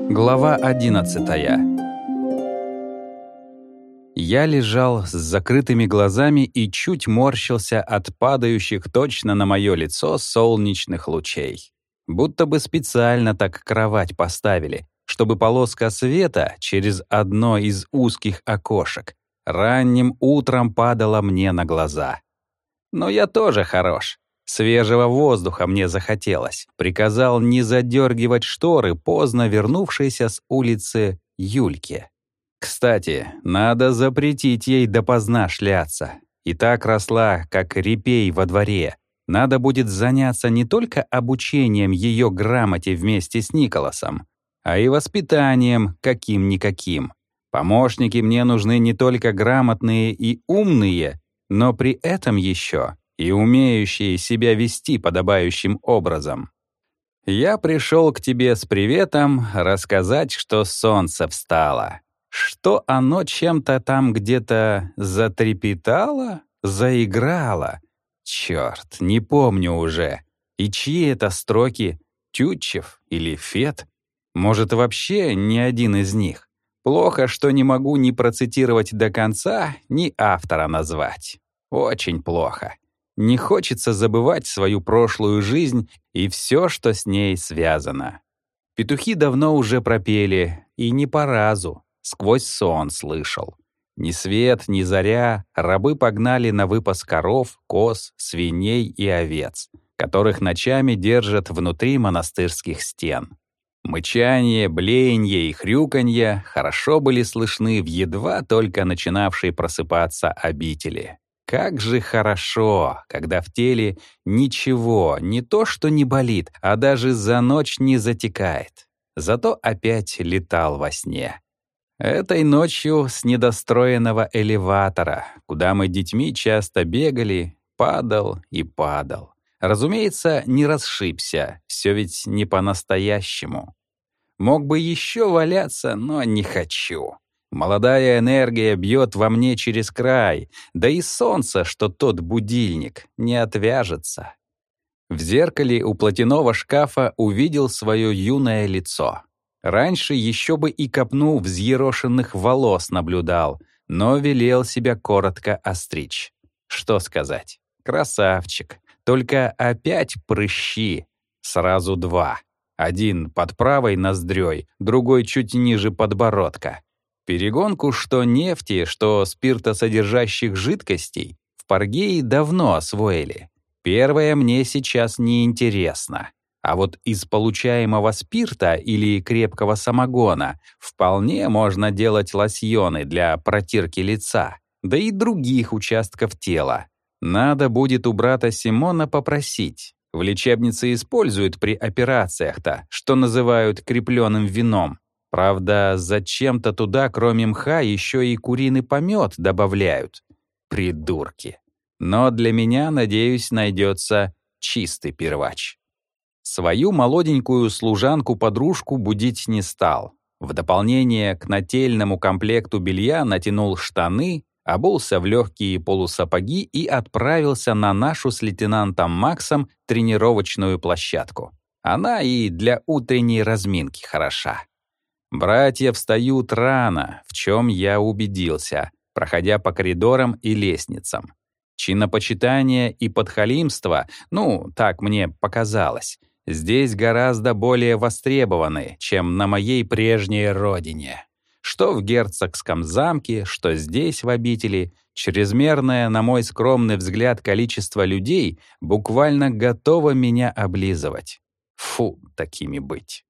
Глава 11. Я лежал с закрытыми глазами и чуть морщился от падающих точно на мое лицо солнечных лучей. Будто бы специально так кровать поставили, чтобы полоска света через одно из узких окошек ранним утром падала мне на глаза. Но я тоже хорош. Свежего воздуха мне захотелось. Приказал не задергивать шторы поздно вернувшейся с улицы Юльке. Кстати, надо запретить ей допоздна шляться. И так росла, как репей во дворе. Надо будет заняться не только обучением ее грамоте вместе с Николасом, а и воспитанием каким-никаким. Помощники мне нужны не только грамотные и умные, но при этом еще и умеющие себя вести подобающим образом. Я пришел к тебе с приветом рассказать, что солнце встало, что оно чем-то там где-то затрепетало, заиграло. Черт, не помню уже. И чьи это строки? Тютчев или Фет? Может, вообще ни один из них? Плохо, что не могу ни процитировать до конца, ни автора назвать. Очень плохо. Не хочется забывать свою прошлую жизнь и все, что с ней связано. Петухи давно уже пропели, и не по разу, сквозь сон слышал. Ни свет, ни заря рабы погнали на выпас коров, коз, свиней и овец, которых ночами держат внутри монастырских стен. Мычание, блеяние и хрюканье хорошо были слышны в едва только начинавшей просыпаться обители. Как же хорошо, когда в теле ничего, не то что не болит, а даже за ночь не затекает. Зато опять летал во сне. Этой ночью с недостроенного элеватора, куда мы детьми часто бегали, падал и падал. Разумеется, не расшибся, все ведь не по-настоящему. Мог бы еще валяться, но не хочу. Молодая энергия бьет во мне через край, да и солнце, что тот будильник, не отвяжется. В зеркале у платяного шкафа увидел свое юное лицо. Раньше еще бы и копну взъерошенных волос наблюдал, но велел себя коротко остричь. Что сказать? Красавчик. Только опять прыщи. Сразу два. Один под правой ноздрёй, другой чуть ниже подбородка. Перегонку что нефти, что спиртосодержащих жидкостей в Паргее давно освоили. Первое мне сейчас не интересно. А вот из получаемого спирта или крепкого самогона вполне можно делать лосьоны для протирки лица, да и других участков тела. Надо будет у брата Симона попросить. В лечебнице используют при операциях-то, что называют крепленным вином. Правда, зачем-то туда, кроме мха, еще и куриный помет добавляют. Придурки. Но для меня, надеюсь, найдется чистый первач. Свою молоденькую служанку-подружку будить не стал. В дополнение к нательному комплекту белья натянул штаны, обулся в легкие полусапоги и отправился на нашу с лейтенантом Максом тренировочную площадку. Она и для утренней разминки хороша. Братья встают рано, в чем я убедился, проходя по коридорам и лестницам. Чинопочитание и подхалимство, так мне показалось, здесь гораздо более востребованы, чем на моей прежней родине. Что в герцогском замке, что здесь, в обители, чрезмерное, на мой скромный взгляд, количество людей буквально готово меня облизывать. Фу, такими быть.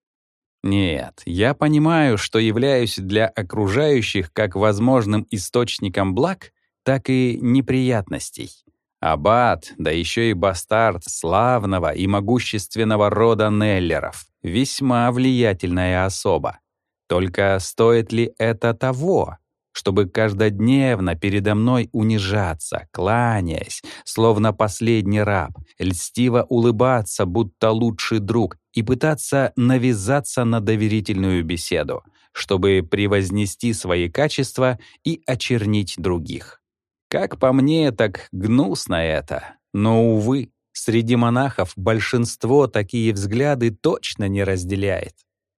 Нет, я понимаю, что являюсь для окружающих как возможным источником благ, так и неприятностей. Аббат, да еще и бастард славного и могущественного рода Неллеров, весьма влиятельная особа. Только стоит ли это того, чтобы каждодневно передо мной унижаться, кланяясь, словно последний раб, льстиво улыбаться, будто лучший друг, и пытаться навязаться на доверительную беседу, чтобы превознести свои качества и очернить других? Как по мне, так гнусно это. Но, увы, среди монахов большинство такие взгляды точно не разделяет.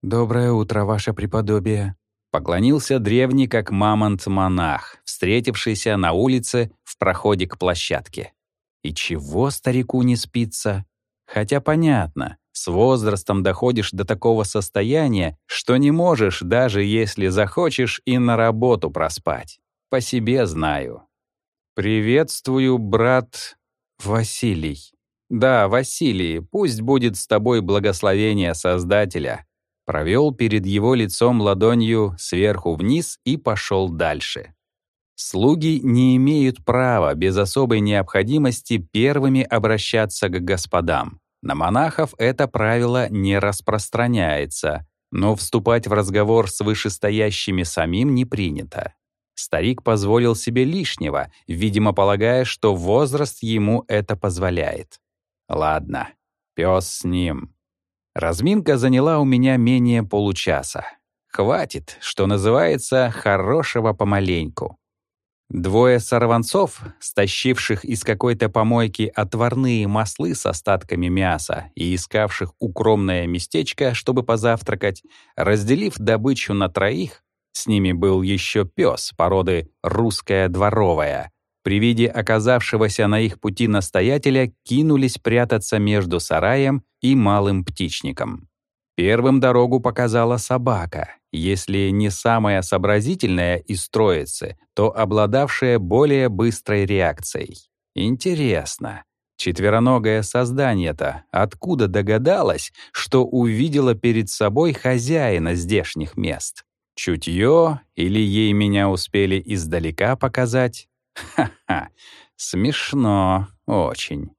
«Доброе утро, ваше преподобие», — поклонился древний как мамонт-монах, встретившийся на улице в проходе к площадке. И чего старику не спится? Хотя понятно, с возрастом доходишь до такого состояния, что не можешь, даже если захочешь, и на работу проспать. По себе знаю. «Приветствую, брат Василий». «Да, Василий, пусть будет с тобой благословение Создателя». Провел перед его лицом ладонью сверху вниз и пошел дальше. Слуги не имеют права без особой необходимости первыми обращаться к господам. На монахов это правило не распространяется, но вступать в разговор с вышестоящими самим не принято. Старик позволил себе лишнего, видимо, полагая, что возраст ему это позволяет. Ладно, пес с ним. Разминка заняла у меня менее получаса. Хватит, что называется, хорошего помаленьку. Двое сорванцов, стащивших из какой-то помойки отварные маслы с остатками мяса и искавших укромное местечко, чтобы позавтракать, разделив добычу на троих, с ними был еще пес породы русская дворовая, при виде оказавшегося на их пути настоятеля кинулись прятаться между сараем и малым птичником. Первым дорогу показала собака, если не самая сообразительная из троицы, то обладавшая более быстрой реакцией. Интересно, четвероногое создание-то откуда догадалось, что увидела перед собой хозяина здешних мест? Чутье или ей меня успели издалека показать? Ха-ха, смешно очень.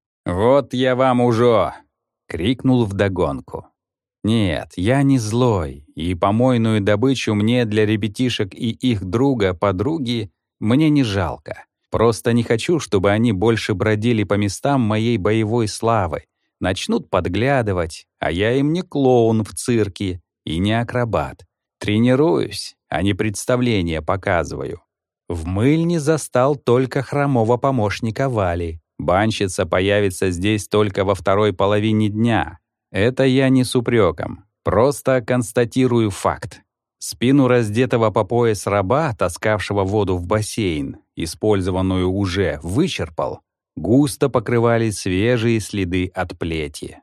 «Вот я вам уже!» — крикнул вдогонку. Нет, я не злой, и помойную добычу мне для ребятишек и их друга-подруги мне не жалко. Просто не хочу, чтобы они больше бродили по местам моей боевой славы, начнут подглядывать, а я им не клоун в цирке и не акробат. Тренируюсь, а не представление показываю. В мыльне застал только хромого помощника Вали. Банщица появится здесь только во второй половине дня. Это я не с упреком, просто констатирую факт. Спину раздетого по пояс раба, таскавшего воду в бассейн, использованную уже, вычерпал. Густо покрывали свежие следы от плети.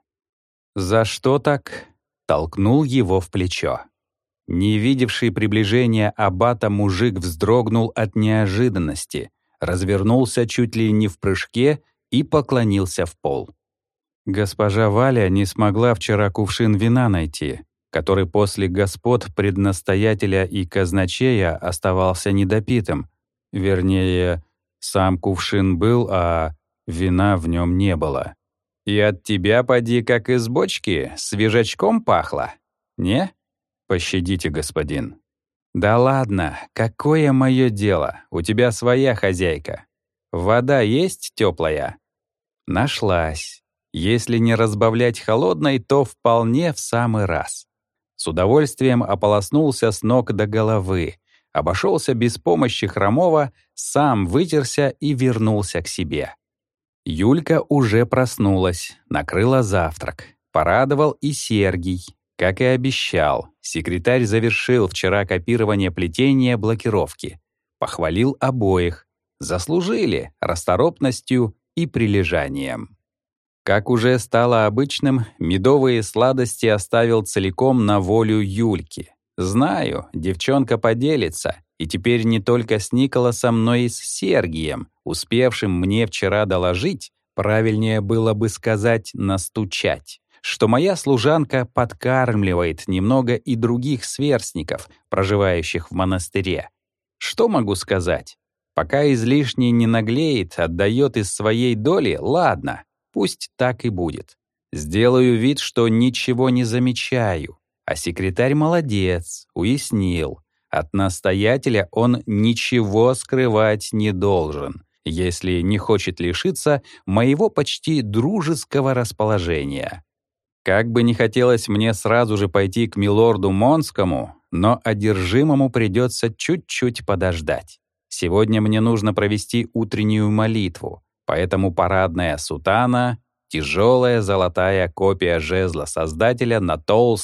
«За что так?» — толкнул его в плечо. Не видевший приближения аббата мужик вздрогнул от неожиданности, развернулся чуть ли не в прыжке и поклонился в пол. Госпожа Валя не смогла вчера кувшин вина найти, который после господ преднастоятеля и казначея оставался недопитым. Вернее, сам кувшин был, а вина в нем не было. «И от тебя, поди, как из бочки, свежачком пахло? Не? Пощадите, господин». «Да ладно, какое мое дело? У тебя своя хозяйка. Вода есть теплая?» Нашлась. Если не разбавлять холодной, то вполне в самый раз. С удовольствием ополоснулся с ног до головы, обошелся без помощи хромого, сам вытерся и вернулся к себе. Юлька уже проснулась, накрыла завтрак. Порадовал и Сергий. Как и обещал, секретарь завершил вчера копирование плетения блокировки. Похвалил обоих. Заслужили расторопностью и прилежанием. Как уже стало обычным, медовые сладости оставил целиком на волю Юльки. Знаю, девчонка поделится, и теперь не только с Николасом, но и с Сергием, успевшим мне вчера доложить, правильнее было бы сказать «настучать», что моя служанка подкармливает немного и других сверстников, проживающих в монастыре. Что могу сказать? Пока излишне не наглеет, отдает из своей доли, ладно. Пусть так и будет. Сделаю вид, что ничего не замечаю. А секретарь молодец, уяснил. От настоятеля он ничего скрывать не должен, если не хочет лишиться моего почти дружеского расположения. Как бы не хотелось мне сразу же пойти к милорду Монскому, но одержимому придется чуть-чуть подождать. Сегодня мне нужно провести утреннюю молитву. Поэтому парадная сутана, тяжелая золотая копия жезла Создателя на толстой,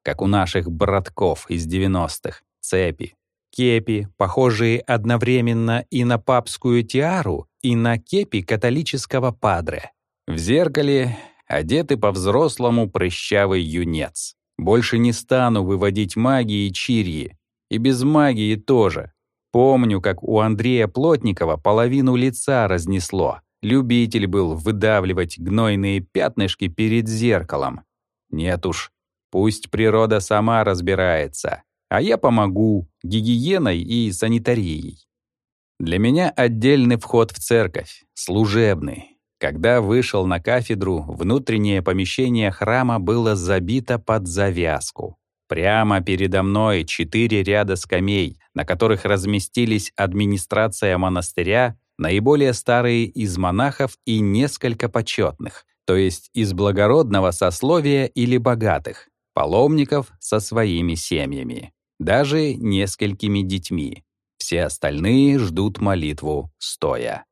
как у наших братков из 90-х, цепи, кепи, похожие одновременно и на папскую тиару, и на кепи католического падре. В зеркале одетый по-взрослому прыщавый юнец. Больше не стану выводить магии чирьи. И без магии тоже. Помню, как у Андрея Плотникова половину лица разнесло. Любитель был выдавливать гнойные пятнышки перед зеркалом. Нет уж, пусть природа сама разбирается, а я помогу гигиеной и санитарией. Для меня отдельный вход в церковь, служебный. Когда вышел на кафедру, внутреннее помещение храма было забито под завязку. Прямо передо мной 4 ряда скамей, на которых разместились администрация монастыря, наиболее старые из монахов и несколько почетных, то есть из благородного сословия или богатых, паломников со своими семьями, даже несколькими детьми. Все остальные ждут молитву стоя.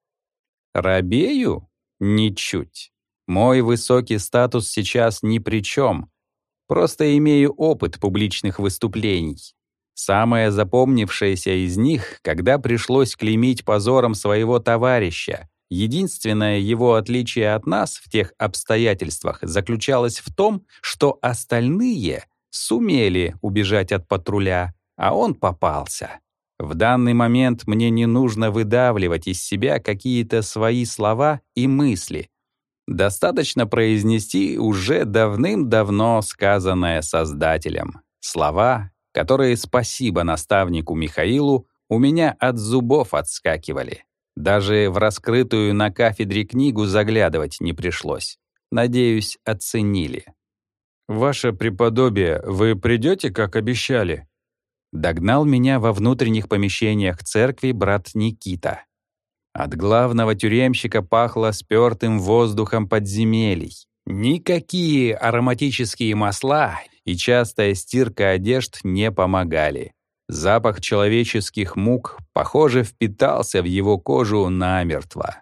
Робею? Ничуть. Мой высокий статус сейчас ни при чем. Просто имею опыт публичных выступлений. Самое запомнившееся из них, когда пришлось клеймить позором своего товарища. Единственное его отличие от нас в тех обстоятельствах заключалось в том, что остальные сумели убежать от патруля, а он попался. В данный момент мне не нужно выдавливать из себя какие-то свои слова и мысли. Достаточно произнести уже давным-давно сказанное Создателем. Слова, которые, спасибо наставнику Михаилу, у меня от зубов отскакивали. Даже в раскрытую на кафедре книгу заглядывать не пришлось. Надеюсь, оценили. «Ваше преподобие, вы придете, как обещали?» Догнал меня во внутренних помещениях церкви брат Никита. От главного тюремщика пахло спёртым воздухом подземелий. Никакие ароматические масла и частая стирка одежд не помогали. Запах человеческих мук, похоже, впитался в его кожу намертво.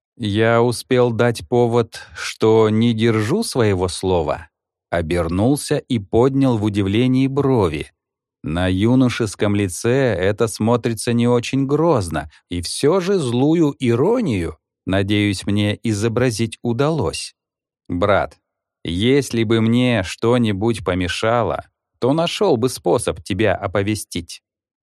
Я успел дать повод, что не держу своего слова. Обернулся и поднял в удивлении брови. На юношеском лице это смотрится не очень грозно, и все же злую иронию, надеюсь, мне изобразить удалось. Брат, если бы мне что-нибудь помешало, то нашел бы способ тебя оповестить.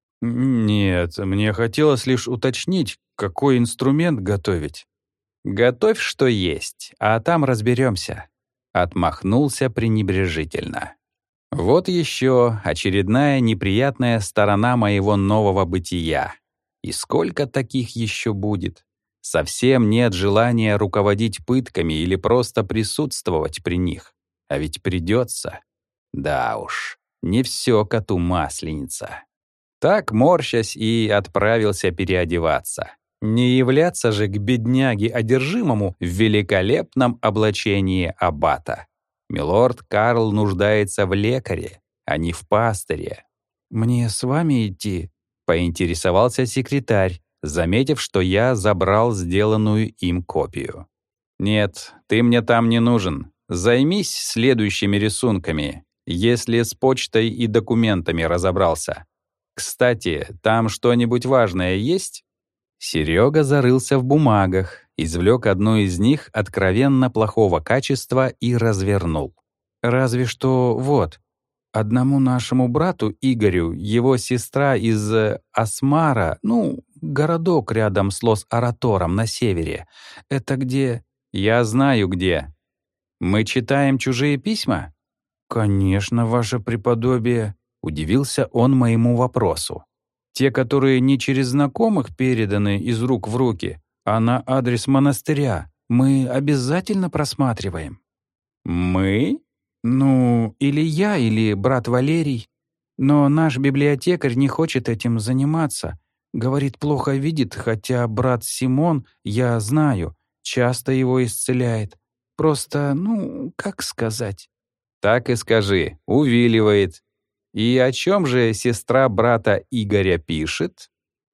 Нет, мне хотелось лишь уточнить, какой инструмент готовить. Готовь, что есть, а там разберемся. Отмахнулся пренебрежительно. Вот еще очередная неприятная сторона моего нового бытия. И сколько таких еще будет? Совсем нет желания руководить пытками или просто присутствовать при них. А ведь придется. Да уж, не все коту масленица. Так, морщась, и отправился переодеваться. Не являться же к бедняге одержимому в великолепном облачении аббата. Милорд Карл нуждается в лекаре, а не в пастыре. «Мне с вами идти?» — поинтересовался секретарь, заметив, что я забрал сделанную им копию. «Нет, ты мне там не нужен. Займись следующими рисунками, если с почтой и документами разобрался. Кстати, там что-нибудь важное есть?» Серега зарылся в бумагах, извлек одну из них откровенно плохого качества и развернул. «Разве что вот. Одному нашему брату Игорю его сестра из Асмара, городок рядом с Лос-Аратором на севере. Это где...» «Я знаю где. Мы читаем чужие письма?» «Конечно, ваше преподобие», — удивился он моему вопросу. «Те, которые не через знакомых переданы из рук в руки, а на адрес монастыря, мы обязательно просматриваем». «Мы?» Или я, или брат Валерий. Но наш библиотекарь не хочет этим заниматься. Говорит, плохо видит, хотя брат Симон, я знаю, часто его исцеляет. Просто, как сказать?» «Так и скажи, увиливает. И о чем же сестра брата Игоря пишет?»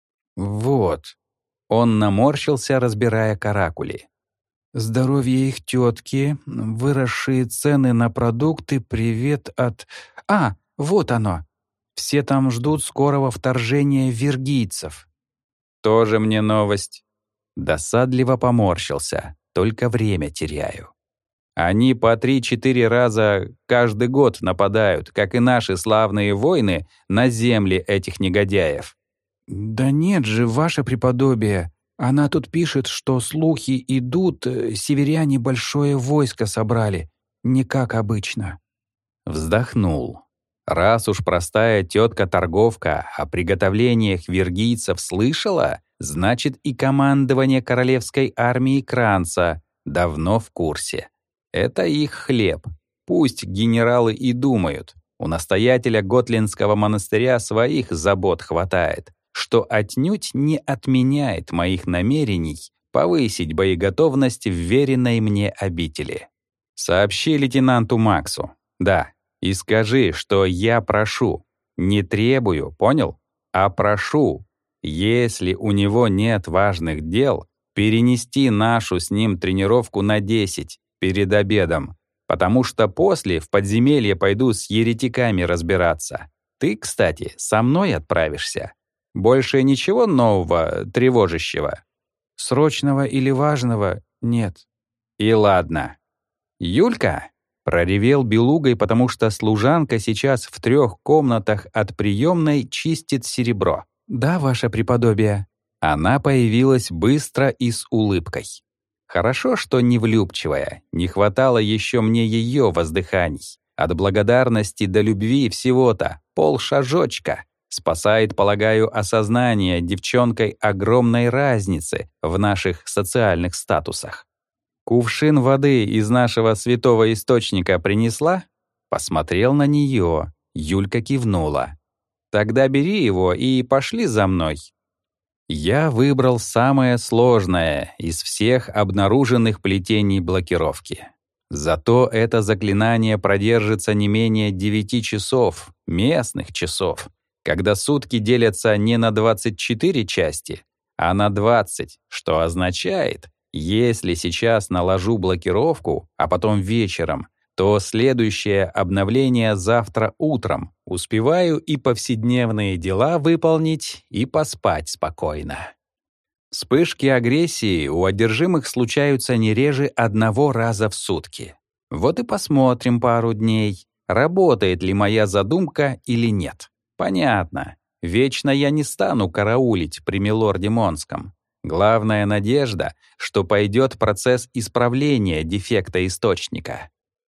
«Вот». Он наморщился, разбирая каракули. «Здоровье их тетки, выросшие цены на продукты, привет от...» Вот оно. Все там ждут скорого вторжения виргийцев. Тоже мне новость. Досадливо поморщился, только время теряю. Они по 3-4 раза каждый год нападают, как и наши славные войны, на земли этих негодяев. «Да нет же, ваше преподобие. Она тут пишет, что слухи идут, северяне большое войско собрали, не как обычно». Вздохнул. Раз уж простая тетка-торговка о приготовлениях виргийцев слышала, значит и командование королевской армии Кранца давно в курсе. Это их хлеб. Пусть генералы и думают. У настоятеля Готлинского монастыря своих забот хватает, что отнюдь не отменяет моих намерений повысить боеготовность в веренной мне обители. Сообщи лейтенанту Максу. Да, и скажи, что я прошу. Не требую, понял? А прошу. Если у него нет важных дел, перенести нашу с ним тренировку на 10 перед обедом, потому что после в подземелье пойду с еретиками разбираться. Ты, кстати, со мной отправишься. Больше ничего нового, тревожащего? Срочного или важного нет. И ладно. Юлька? Проревел белугой, потому что служанка сейчас в 3 комнатах от приемной чистит серебро. «Да, ваше преподобие». Она появилась быстро и с улыбкой. Хорошо, что не влюбчивая, не хватало еще мне ее воздыханий. От благодарности до любви всего-то полшажочка. Спасает, полагаю, осознание девчонкой огромной разницы в наших социальных статусах. «Кувшин воды из нашего святого источника принесла?» Посмотрел на нее. Юлька кивнула. «Тогда бери его и пошли за мной». Я выбрал самое сложное из всех обнаруженных плетений блокировки. Зато это заклинание продержится не менее 9 часов, местных часов, когда сутки делятся не на 24 части, а на 20, что означает, если сейчас наложу блокировку, а потом вечером, то следующее обновление завтра утром. Успеваю и повседневные дела выполнить, и поспать спокойно. Вспышки агрессии у одержимых случаются не реже 1 раза в сутки. Вот и посмотрим пару дней, работает ли моя задумка или нет. Понятно, вечно я не стану караулить при милорде Монском. Главная надежда, что пойдет процесс исправления дефекта источника.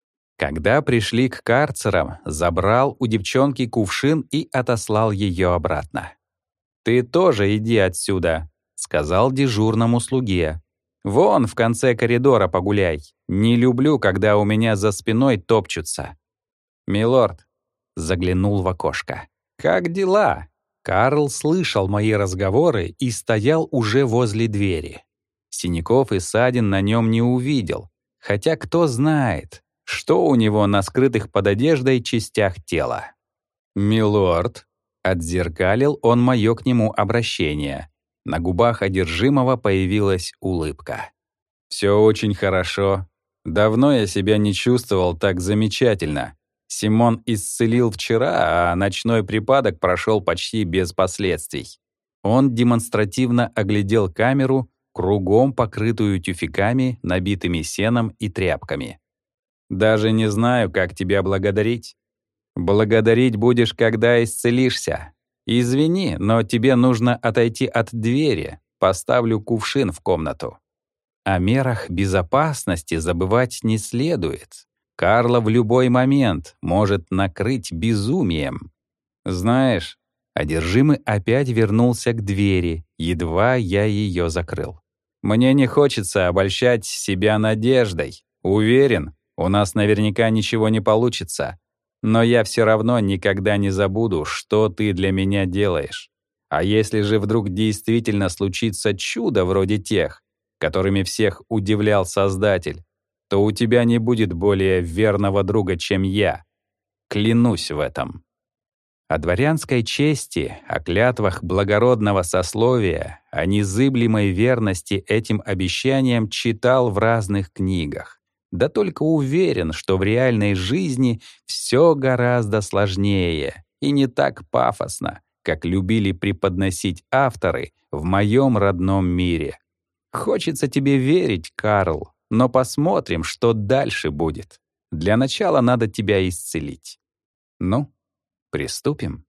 Когда пришли к карцерам, забрал у девчонки кувшин и отослал ее обратно. «Ты тоже иди отсюда», — сказал дежурному слуге. «Вон в конце коридора погуляй. Не люблю, когда у меня за спиной топчутся». «Милорд», — заглянул в окошко, — «как дела?» Карл слышал мои разговоры и стоял уже возле двери. Синяков и ссадин на нем не увидел, хотя кто знает, что у него на скрытых под одеждой частях тела. «Милорд», — отзеркалил он мое к нему обращение. На губах одержимого появилась улыбка. «Все очень хорошо. Давно я себя не чувствовал так замечательно. Симон исцелил вчера, а ночной припадок прошел почти без последствий». Он демонстративно оглядел камеру, кругом покрытую тюфяками, набитыми сеном и тряпками. «Даже не знаю, как тебя благодарить. Благодарить будешь, когда исцелишься. Извини, но тебе нужно отойти от двери. Поставлю кувшин в комнату». О мерах безопасности забывать не следует. Карла в любой момент может накрыть безумием. Знаешь, одержимый опять вернулся к двери, едва я ее закрыл. Мне не хочется обольщать себя надеждой. Уверен, у нас наверняка ничего не получится. Но я все равно никогда не забуду, что ты для меня делаешь. А если же вдруг действительно случится чудо вроде тех, которыми всех удивлял Создатель, то у тебя не будет более верного друга, чем я. Клянусь в этом. О дворянской чести, о клятвах благородного сословия, о незыблемой верности этим обещаниям читал в разных книгах. Да только уверен, что в реальной жизни все гораздо сложнее и не так пафосно, как любили преподносить авторы в моем родном мире. Хочется тебе верить, Карл, но посмотрим, что дальше будет. Для начала надо тебя исцелить. Ну, приступим.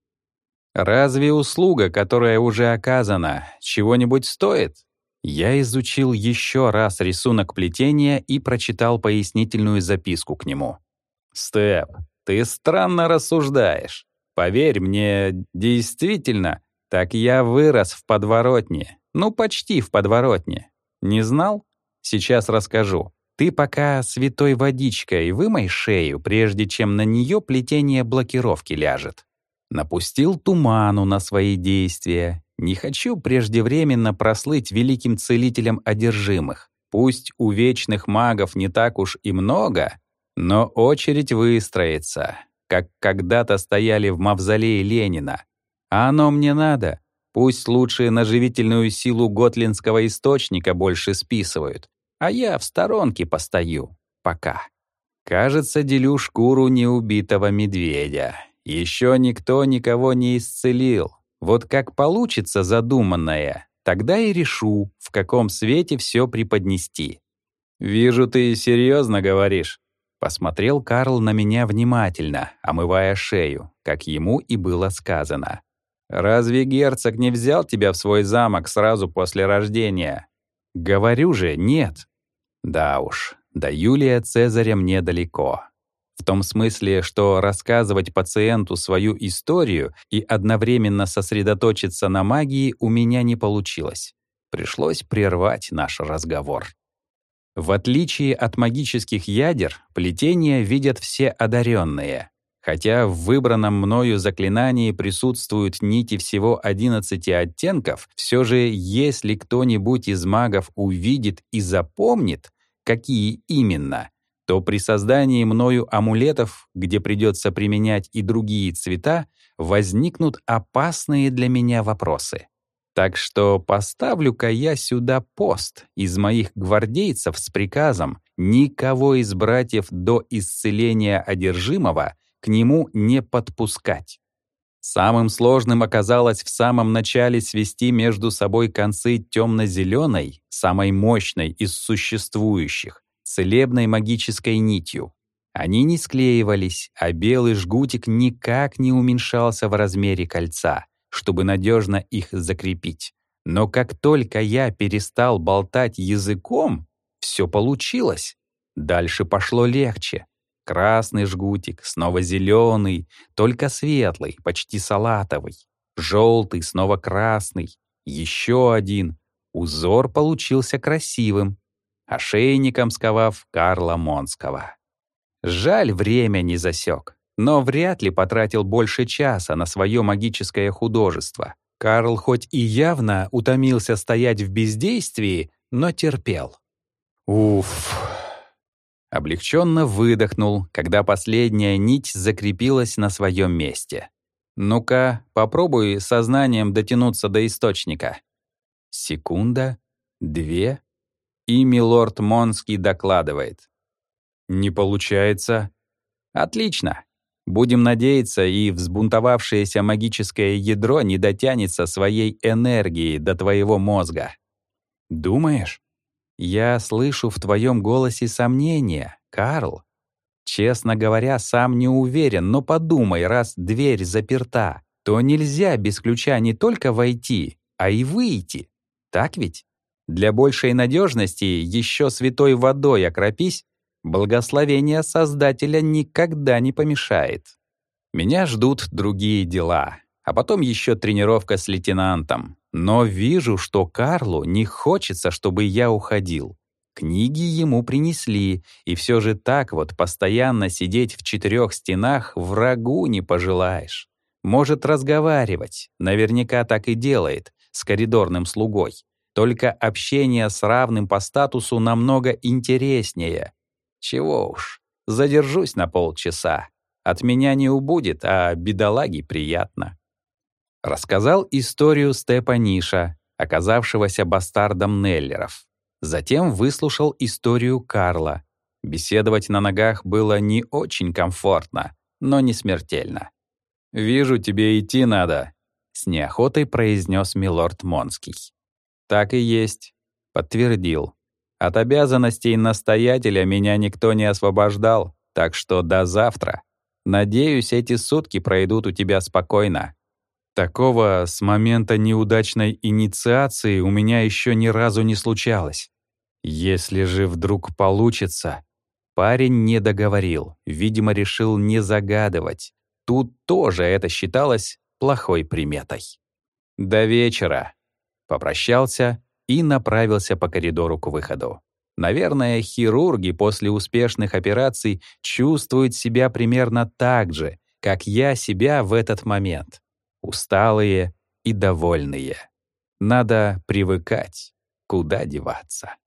Разве услуга, которая уже оказана, чего-нибудь стоит? Я изучил еще раз рисунок плетения и прочитал пояснительную записку к нему. «Степ, ты странно рассуждаешь. Поверь мне, действительно, так я вырос в подворотне. Ну, почти в подворотне. Не знал? Сейчас расскажу. Ты пока святой водичкой вымой шею, прежде чем на нее плетение блокировки ляжет. Напустил туману на свои действия. Не хочу преждевременно прослыть великим целителем одержимых. Пусть у вечных магов не так уж и много, но очередь выстроится, как когда-то стояли в мавзолее Ленина. А оно мне надо. Пусть лучше на живительную силу готлинского источника больше списывают, а я в сторонке постою. Пока. Кажется, делю шкуру неубитого медведя. Еще никто никого не исцелил. Вот как получится задуманное, тогда и решу, в каком свете все преподнести. «Вижу, ты серьезно говоришь». Посмотрел Карл на меня внимательно, омывая шею, как ему и было сказано. «Разве герцог не взял тебя в свой замок сразу после рождения?» «Говорю же, нет». Да уж, до Юлия Цезаря мне далеко. В том смысле, что рассказывать пациенту свою историю и одновременно сосредоточиться на магии у меня не получилось. Пришлось прервать наш разговор. В отличие от магических ядер, плетения видят все одаренные. Хотя в выбранном мною заклинании присутствуют нити всего 11 оттенков, все же если кто-нибудь из магов увидит и запомнит, какие именно, то при создании мною амулетов, где придется применять и другие цвета, возникнут опасные для меня вопросы. Так что поставлю-ка я сюда пост из моих гвардейцев с приказом никого из братьев до исцеления одержимого к нему не подпускать. Самым сложным оказалось в самом начале свести между собой концы темно-зеленой, самой мощной из существующих, целебной магической нитью. Они не склеивались, а белый жгутик никак не уменьшался в размере кольца, чтобы надежно их закрепить. Но как только я перестал болтать языком, все получилось. Дальше пошло легче. Красный жгутик, снова зеленый, только светлый, почти салатовый. Желтый, снова красный. Еще один. Узор получился красивым, ошейником сковав Карла Монского. Жаль, время не засек, но вряд ли потратил больше часа на свое магическое художество. Карл хоть и явно утомился стоять в бездействии, но терпел. Уф. Облегченно выдохнул, когда последняя нить закрепилась на своем месте. Ну-ка, попробуй сознанием дотянуться до источника. Секунда, две, и милорд Монский докладывает. Не получается. Отлично. Будем надеяться, и взбунтовавшееся магическое ядро не дотянется своей энергией до твоего мозга. Думаешь? Я слышу в твоем голосе сомнения, Карл. Честно говоря, сам не уверен, но подумай, раз дверь заперта, то нельзя без ключа не только войти, а и выйти. Так ведь? Для большей надежности еще святой водой окропись, благословение Создателя никогда не помешает. Меня ждут другие дела, а потом еще тренировка с лейтенантом. Но вижу, что Карлу не хочется, чтобы я уходил. Книги ему принесли, и все же так вот постоянно сидеть в 4 стенах врагу не пожелаешь. Может разговаривать, наверняка так и делает, с коридорным слугой. Только общение с равным по статусу намного интереснее. Чего уж, задержусь на полчаса. От меня не убудет, а бедолаге приятно. Рассказал историю Степа Ниша, оказавшегося бастардом Неллеров. Затем выслушал историю Карла. Беседовать на ногах было не очень комфортно, но не смертельно. «Вижу, тебе идти надо», — с неохотой произнес милорд Монский. «Так и есть», — подтвердил. «От обязанностей настоятеля меня никто не освобождал, так что до завтра. Надеюсь, эти сутки пройдут у тебя спокойно». Такого с момента неудачной инициации у меня еще ни разу не случалось. Если же вдруг получится... Парень не договорил, видимо, решил не загадывать. Тут тоже это считалось плохой приметой. «До вечера», — попрощался и направился по коридору к выходу. Наверное, хирурги после успешных операций чувствуют себя примерно так же, как я себя в этот момент. Усталые и довольные. Надо привыкать, куда деваться.